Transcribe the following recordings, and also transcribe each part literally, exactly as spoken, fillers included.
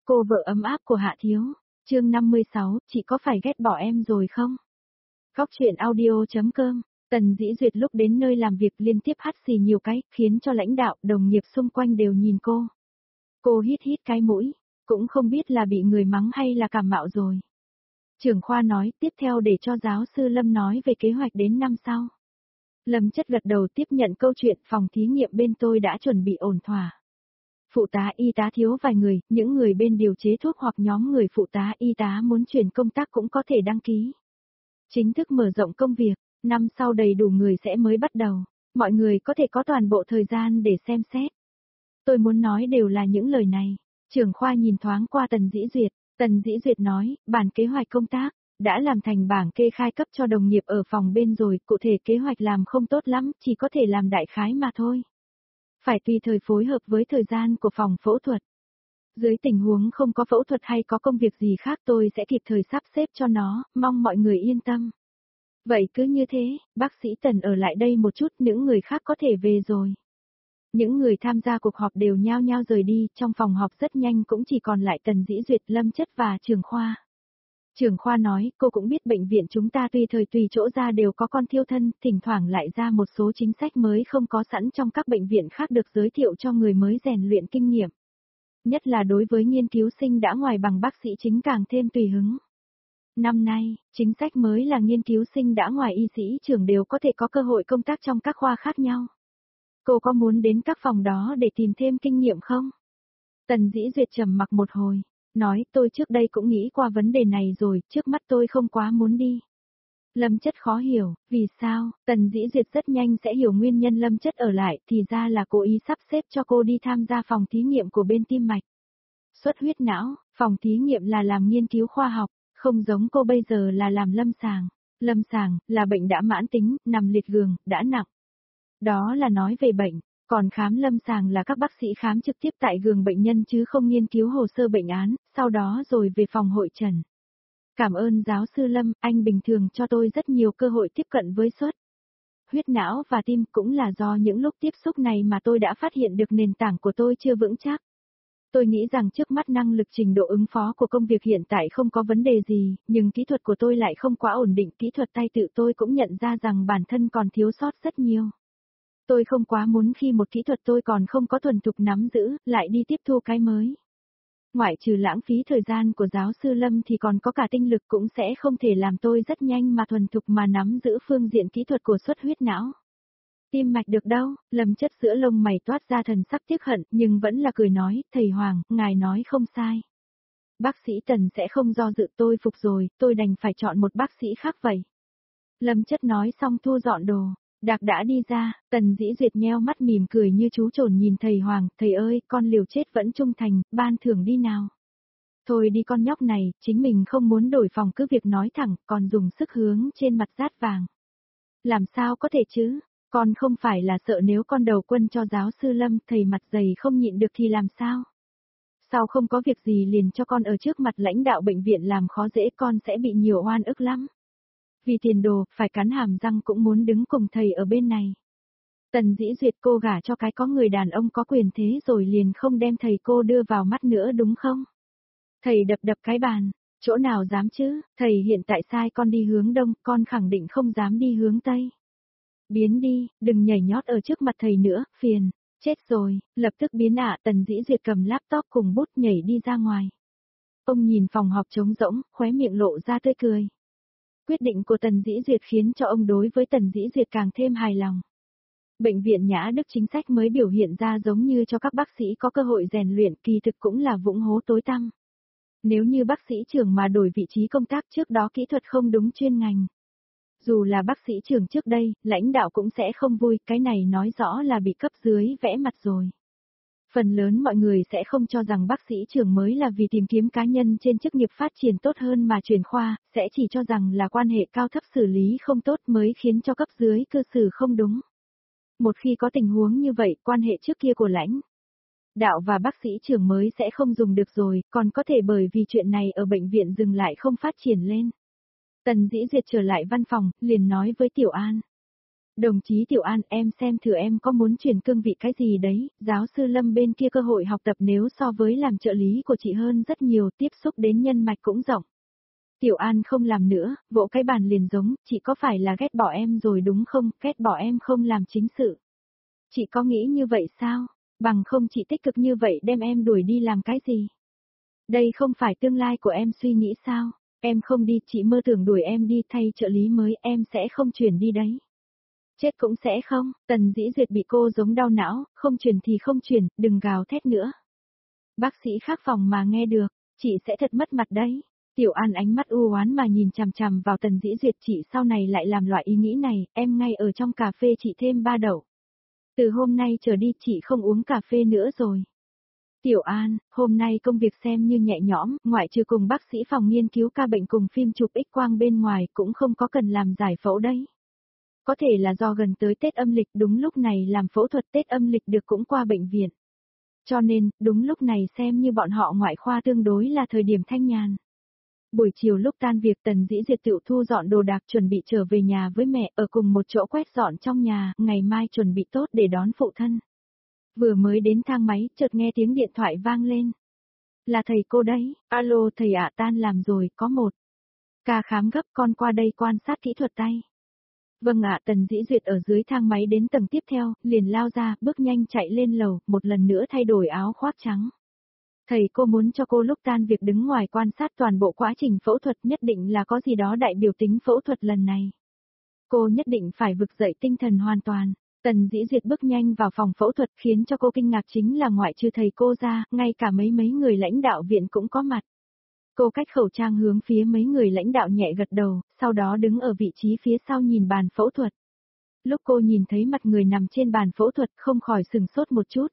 Cô vợ ấm áp của Hạ Thiếu, chương năm mươi sáu, chị có phải ghét bỏ em rồi không? Góc truyện audio.com, Tần Dĩ Duyệt lúc đến nơi làm việc liên tiếp hắt xì nhiều cái, khiến cho lãnh đạo, đồng nghiệp xung quanh đều nhìn cô. Cô hít hít cái mũi, cũng không biết là bị người mắng hay là cảm mạo rồi. Trưởng khoa nói, tiếp theo để cho giáo sư Lâm nói về kế hoạch đến năm sau. Lâm Chất gật đầu tiếp nhận câu chuyện, phòng thí nghiệm bên tôi đã chuẩn bị ổn thỏa. Phụ tá y tá thiếu vài người, những người bên điều chế thuốc hoặc nhóm người phụ tá y tá muốn chuyển công tác cũng có thể đăng ký. Chính thức mở rộng công việc, năm sau đầy đủ người sẽ mới bắt đầu, mọi người có thể có toàn bộ thời gian để xem xét. Tôi muốn nói đều là những lời này. Trưởng khoa nhìn thoáng qua Tần Dĩ Duyệt, Tần Dĩ Duyệt nói, bản kế hoạch công tác, đã làm thành bảng kê khai cấp cho đồng nghiệp ở phòng bên rồi, cụ thể kế hoạch làm không tốt lắm, chỉ có thể làm đại khái mà thôi. Phải tùy thời phối hợp với thời gian của phòng phẫu thuật. Dưới tình huống không có phẫu thuật hay có công việc gì khác tôi sẽ kịp thời sắp xếp cho nó, mong mọi người yên tâm. Vậy cứ như thế, bác sĩ Tần ở lại đây một chút, những người khác có thể về rồi. Những người tham gia cuộc họp đều nhao nhao rời đi, trong phòng họp rất nhanh cũng chỉ còn lại Tần Dĩ Duyệt, Lâm Chất và trưởng khoa. Trưởng khoa nói, cô cũng biết bệnh viện chúng ta tùy thời tùy chỗ ra đều có con thiêu thân, thỉnh thoảng lại ra một số chính sách mới không có sẵn trong các bệnh viện khác được giới thiệu cho người mới rèn luyện kinh nghiệm. Nhất là đối với nghiên cứu sinh đã ngoài bằng bác sĩ chính càng thêm tùy hứng. Năm nay, chính sách mới là nghiên cứu sinh đã ngoài y sĩ trưởng đều có thể có cơ hội công tác trong các khoa khác nhau. Cô có muốn đến các phòng đó để tìm thêm kinh nghiệm không? Tần Dĩ Duyệt trầm mặc một hồi, nói tôi trước đây cũng nghĩ qua vấn đề này rồi, trước mắt tôi không quá muốn đi. Lâm Chất khó hiểu, vì sao? Tần Dĩ Duyệt rất nhanh sẽ hiểu nguyên nhân Lâm Chất ở lại, thì ra là cố ý sắp xếp cho cô đi tham gia phòng thí nghiệm của bên tim mạch. Xuất huyết não, phòng thí nghiệm là làm nghiên cứu khoa học, không giống cô bây giờ là làm lâm sàng. Lâm sàng, là bệnh đã mãn tính, nằm liệt giường, đã nặng. Đó là nói về bệnh, còn khám lâm sàng là các bác sĩ khám trực tiếp tại giường bệnh nhân chứ không nghiên cứu hồ sơ bệnh án, sau đó rồi về phòng hội trần. Cảm ơn giáo sư Lâm, anh bình thường cho tôi rất nhiều cơ hội tiếp cận với xuất huyết não và tim, cũng là do những lúc tiếp xúc này mà tôi đã phát hiện được nền tảng của tôi chưa vững chắc. Tôi nghĩ rằng trước mắt năng lực trình độ ứng phó của công việc hiện tại không có vấn đề gì, nhưng kỹ thuật của tôi lại không quá ổn định, kỹ thuật tay tự tôi cũng nhận ra rằng bản thân còn thiếu sót rất nhiều. Tôi không quá muốn khi một kỹ thuật tôi còn không có thuần thục nắm giữ, lại đi tiếp thu cái mới. Ngoại trừ lãng phí thời gian của giáo sư Lâm thì còn có cả tinh lực cũng sẽ không thể làm tôi rất nhanh mà thuần thục mà nắm giữ phương diện kỹ thuật của xuất huyết não. Tim mạch được đâu? Lâm Chất giữa lông mày toát ra thần sắc tiếc hận, nhưng vẫn là cười nói, thầy Hoàng, ngài nói không sai. Bác sĩ Tần sẽ không do dự, tôi phục rồi, tôi đành phải chọn một bác sĩ khác vậy. Lâm Chất nói xong thu dọn đồ, Đạc đã đi ra, Tần Dĩ Duyệt nheo mắt mỉm cười như chú trồn nhìn thầy Hoàng, thầy ơi, con liều chết vẫn trung thành, ban thưởng đi nào. Thôi đi con nhóc này, chính mình không muốn đổi phòng cứ việc nói thẳng, còn dùng sức hướng trên mặt rát vàng. Làm sao có thể chứ? Con không phải là sợ nếu con đầu quân cho giáo sư Lâm, thầy mặt dày không nhịn được thì làm sao? Sao không có việc gì liền cho con ở trước mặt lãnh đạo bệnh viện làm khó dễ, con sẽ bị nhiều oan ức lắm. Vì tiền đồ, phải cắn hàm răng cũng muốn đứng cùng thầy ở bên này. Tần Dĩ Duyệt, cô gả cho cái có người đàn ông có quyền thế rồi liền không đem thầy cô đưa vào mắt nữa đúng không? Thầy đập đập cái bàn, chỗ nào dám chứ, thầy hiện tại sai con đi hướng đông, con khẳng định không dám đi hướng tây. Biến đi, đừng nhảy nhót ở trước mặt thầy nữa, phiền, chết rồi, lập tức biến ạ. Tần Dĩ Duyệt cầm laptop cùng bút nhảy đi ra ngoài. Ông nhìn phòng họp trống rỗng, khóe miệng lộ ra tươi cười. Quyết định của Tần Dĩ Duyệt khiến cho ông đối với Tần Dĩ Duyệt càng thêm hài lòng. Bệnh viện Nhã Đức chính sách mới biểu hiện ra giống như cho các bác sĩ có cơ hội rèn luyện, kỳ thực cũng là vũng hố tối tăm. Nếu như bác sĩ trưởng mà đổi vị trí công tác trước đó kỹ thuật không đúng chuyên ngành. Dù là bác sĩ trưởng trước đây, lãnh đạo cũng sẽ không vui, cái này nói rõ là bị cấp dưới vẽ mặt rồi. Phần lớn mọi người sẽ không cho rằng bác sĩ trưởng mới là vì tìm kiếm cá nhân trên chức nghiệp phát triển tốt hơn mà chuyển khoa, sẽ chỉ cho rằng là quan hệ cao thấp xử lý không tốt mới khiến cho cấp dưới cư xử không đúng. Một khi có tình huống như vậy, quan hệ trước kia của lãnh đạo và bác sĩ trưởng mới sẽ không dùng được rồi, còn có thể bởi vì chuyện này ở bệnh viện dừng lại không phát triển lên. Tần Dĩ Duyệt trở lại văn phòng, liền nói với Tiểu An. Đồng chí Tiểu An, em xem thử em có muốn chuyển cương vị cái gì đấy, giáo sư Lâm bên kia cơ hội học tập nếu so với làm trợ lý của chị hơn rất nhiều, tiếp xúc đến nhân mạch cũng rộng. Tiểu An không làm nữa, vỗ cái bàn liền giống, chị có phải là ghét bỏ em rồi đúng không, ghét bỏ em không làm chính sự. Chị có nghĩ như vậy sao, bằng không chị tích cực như vậy đem em đuổi đi làm cái gì. Đây không phải tương lai của em suy nghĩ sao, em không đi, chị mơ tưởng đuổi em đi thay trợ lý mới, em sẽ không chuyển đi đấy. Chết cũng sẽ không, Tần Dĩ Duyệt bị cô giống đau não, không chuyển thì không chuyển, đừng gào thét nữa. Bác sĩ khác phòng mà nghe được, chị sẽ thật mất mặt đấy. Tiểu An ánh mắt u oán mà nhìn chằm chằm vào Tần Dĩ Duyệt, chị sau này lại làm loại ý nghĩ này, em ngay ở trong cà phê chị thêm ba đậu. Từ hôm nay trở đi chị không uống cà phê nữa rồi. Tiểu An, hôm nay công việc xem như nhẹ nhõm, ngoại trừ cùng bác sĩ phòng nghiên cứu ca bệnh cùng phim chụp X-quang bên ngoài cũng không có cần làm giải phẫu đấy. Có thể là do gần tới Tết âm lịch đúng lúc này làm phẫu thuật Tết âm lịch được cũng qua bệnh viện. Cho nên, đúng lúc này xem như bọn họ ngoại khoa tương đối là thời điểm thanh nhàn. Buổi chiều lúc tan việc Tần Dĩ Duyệt tự thu dọn đồ đạc chuẩn bị trở về nhà với mẹ ở cùng một chỗ quét dọn trong nhà, ngày mai chuẩn bị tốt để đón phụ thân. Vừa mới đến thang máy, chợt nghe tiếng điện thoại vang lên. Là thầy cô đấy, alo thầy ạ, tan làm rồi, có một ca khám gấp, con qua đây quan sát kỹ thuật tay. Vâng ạ, Tần Dĩ Duyệt ở dưới thang máy đến tầng tiếp theo, liền lao ra, bước nhanh chạy lên lầu, một lần nữa thay đổi áo khoác trắng. Thầy cô muốn cho cô lúc tan việc đứng ngoài quan sát toàn bộ quá trình phẫu thuật, nhất định là có gì đó đại biểu tính phẫu thuật lần này. Cô nhất định phải vực dậy tinh thần hoàn toàn. Tần Dĩ Duyệt bước nhanh vào phòng phẫu thuật, khiến cho cô kinh ngạc chính là ngoại trừ thầy cô ra, ngay cả mấy mấy người lãnh đạo viện cũng có mặt. Cô cách khẩu trang hướng phía mấy người lãnh đạo nhẹ gật đầu, sau đó đứng ở vị trí phía sau nhìn bàn phẫu thuật. Lúc cô nhìn thấy mặt người nằm trên bàn phẫu thuật không khỏi sừng sốt một chút.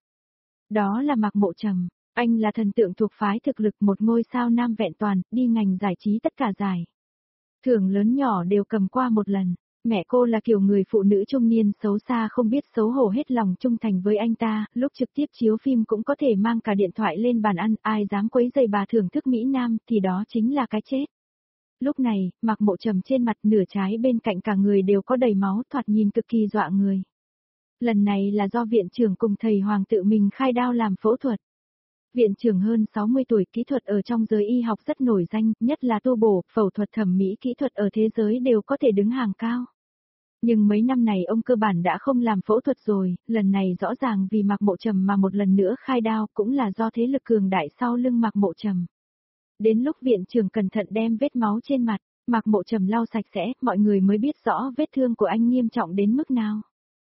Đó là Mạc Mộ Trầm, anh là thần tượng thuộc phái thực lực, một ngôi sao nam vẹn toàn, đi ngành giải trí tất cả giải. Thưởng lớn nhỏ đều cầm qua một lần. Mẹ cô là kiểu người phụ nữ trung niên xấu xa không biết xấu hổ hết lòng trung thành với anh ta, lúc trực tiếp chiếu phim cũng có thể mang cả điện thoại lên bàn ăn, ai dám quấy rầy bà thưởng thức Mỹ Nam thì đó chính là cái chết. Lúc này, Mạc Mộ Trầm trên mặt nửa trái bên cạnh cả người đều có đầy máu, thoạt nhìn cực kỳ dọa người. Lần này là do viện trưởng cùng thầy Hoàng tự mình khai đao làm phẫu thuật. Viện trưởng hơn sáu mươi tuổi, kỹ thuật ở trong giới y học rất nổi danh, nhất là tu bổ, phẫu thuật thẩm mỹ kỹ thuật ở thế giới đều có thể đứng hàng cao. Nhưng mấy năm này ông cơ bản đã không làm phẫu thuật rồi, lần này rõ ràng vì Mạc Mộ Trầm mà một lần nữa khai đao, cũng là do thế lực cường đại sau lưng Mạc Mộ Trầm. Đến lúc viện trưởng cẩn thận đem vết máu trên mặt, Mạc Mộ Trầm lau sạch sẽ, mọi người mới biết rõ vết thương của anh nghiêm trọng đến mức nào.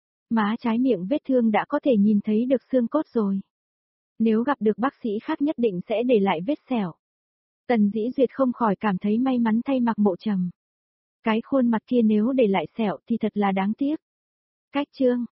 Má trái miệng vết thương đã có thể nhìn thấy được xương cốt rồi. Nếu gặp được bác sĩ khác nhất định sẽ để lại vết sẹo. Tần Dĩ Duyệt không khỏi cảm thấy may mắn thay Mạc Mộ Trầm. Cái khuôn mặt kia nếu để lại sẹo thì thật là đáng tiếc. Cách chương